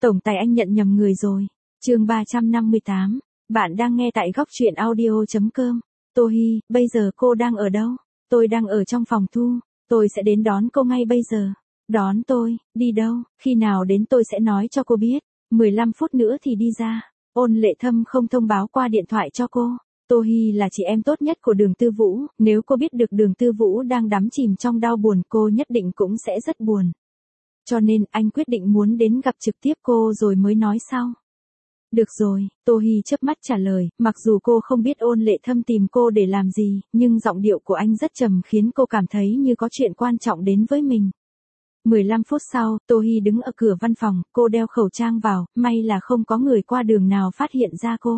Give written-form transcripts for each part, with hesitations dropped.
Tổng tài anh nhận nhầm người rồi. Chương 358. Bạn đang nghe tại góc truyện audio.com. Tô Hi, bây giờ cô đang ở đâu? Tôi đang ở trong phòng thu. Tôi sẽ đến đón cô ngay bây giờ. Đón tôi, đi đâu, khi nào đến tôi sẽ nói cho cô biết. 15 phút nữa thì đi ra. Ôn Lệ Thâm không thông báo qua điện thoại cho cô. Tô Hi là chị em tốt nhất của Đường Tư Vũ, nếu cô biết được Đường Tư Vũ đang đắm chìm trong đau buồn cô nhất định cũng sẽ rất buồn. Cho nên anh quyết định muốn đến gặp trực tiếp cô rồi mới nói sau. Được rồi, Tô Hi chớp mắt trả lời, mặc dù cô không biết Ôn Lệ Thâm tìm cô để làm gì, nhưng giọng điệu của anh rất trầm khiến cô cảm thấy như có chuyện quan trọng đến với mình. 15 phút sau, Tô Hi đứng ở cửa văn phòng, cô đeo khẩu trang vào, may là không có người qua đường nào phát hiện ra cô.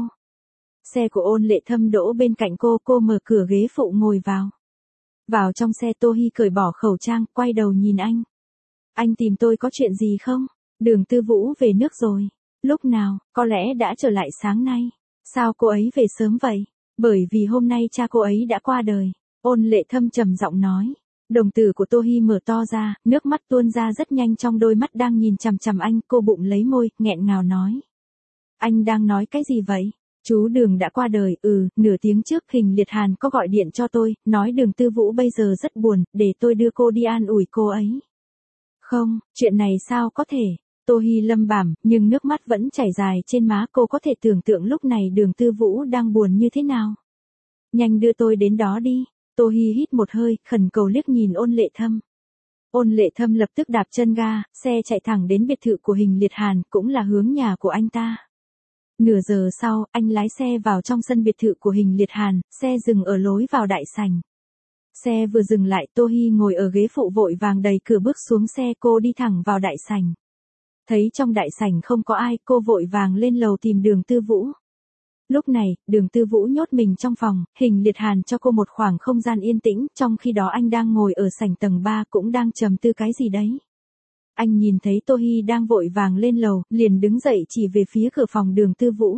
Xe của Ôn Lệ Thâm đỗ bên cạnh cô mở cửa ghế phụ ngồi vào. Vào trong xe Tô Hi cởi bỏ khẩu trang, quay đầu nhìn anh. Anh tìm tôi có chuyện gì không? Đường Tư Vũ về nước rồi. Lúc nào, có lẽ đã trở lại sáng nay. Sao cô ấy về sớm vậy? Bởi vì hôm nay cha cô ấy đã qua đời. Ôn Lệ Thâm trầm giọng nói. Đồng tử của Tô Hi mở to ra, nước mắt tuôn ra rất nhanh trong đôi mắt đang nhìn chằm chằm anh. Cô bụng lấy môi, nghẹn ngào nói. Anh đang nói cái gì vậy? Chú Đường đã qua đời, nửa tiếng trước Hình Liệt Hàn có gọi điện cho tôi, nói Đường Tư Vũ bây giờ rất buồn, để tôi đưa cô đi an ủi cô ấy. Không, chuyện này sao có thể? Tô Hi lầm bẩm, nhưng nước mắt vẫn chảy dài trên má cô có thể tưởng tượng lúc này Đường Tư Vũ đang buồn như thế nào. Nhanh đưa tôi đến đó đi. Tô Hi hít một hơi, khẩn cầu liếc nhìn Ôn Lệ Thâm. Ôn Lệ Thâm lập tức đạp chân ga, xe chạy thẳng đến biệt thự của Hình Liệt Hàn, cũng là hướng nhà của anh ta. Nửa giờ sau, anh lái xe vào trong sân biệt thự của Hình Liệt Hàn, xe dừng ở lối vào đại sảnh. Xe vừa dừng lại, Tô Hi ngồi ở ghế phụ vội vàng đẩy cửa bước xuống xe, cô đi thẳng vào đại sảnh. Thấy trong đại sảnh không có ai, cô vội vàng lên lầu tìm Đường Tư Vũ. Lúc này, Đường Tư Vũ nhốt mình trong phòng, Hình Liệt Hàn cho cô một khoảng không gian yên tĩnh, trong khi đó anh đang ngồi ở sảnh tầng 3 cũng đang trầm tư cái gì đấy. Anh nhìn thấy Tô Hi đang vội vàng lên lầu, liền đứng dậy chỉ về phía cửa phòng Đường Tư Vũ.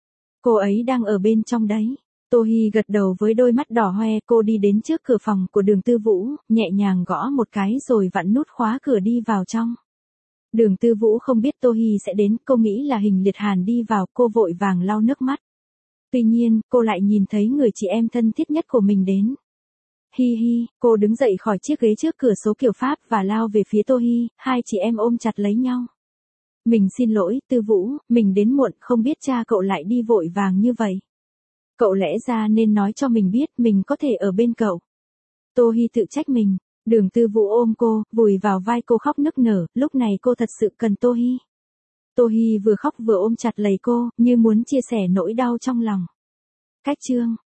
Cô ấy đang ở bên trong đấy. Tô Hi gật đầu với đôi mắt đỏ hoe, cô đi đến trước cửa phòng của Đường Tư Vũ, nhẹ nhàng gõ một cái rồi vặn nút khóa cửa đi vào trong. Đường Tư Vũ không biết Tô Hi sẽ đến, cô nghĩ là Hình Liệt Hàn đi vào, cô vội vàng lau nước mắt. Tuy nhiên, cô lại nhìn thấy người chị em thân thiết nhất của mình đến. Hi hi, cô đứng dậy khỏi chiếc ghế trước cửa số kiểu Pháp và lao về phía Tô Hi, hai chị em ôm chặt lấy nhau. Mình xin lỗi, Tư Vũ, mình đến muộn, không biết cha cậu lại đi vội vàng như vậy. Cậu lẽ ra nên nói cho mình biết mình có thể ở bên cậu. Tô Hi tự trách mình. Đường Tư Vũ ôm cô, vùi vào vai cô khóc nức nở, lúc này cô thật sự cần Tô Hi. Tô Hi vừa khóc vừa ôm chặt lấy cô, như muốn chia sẻ nỗi đau trong lòng. Cách chương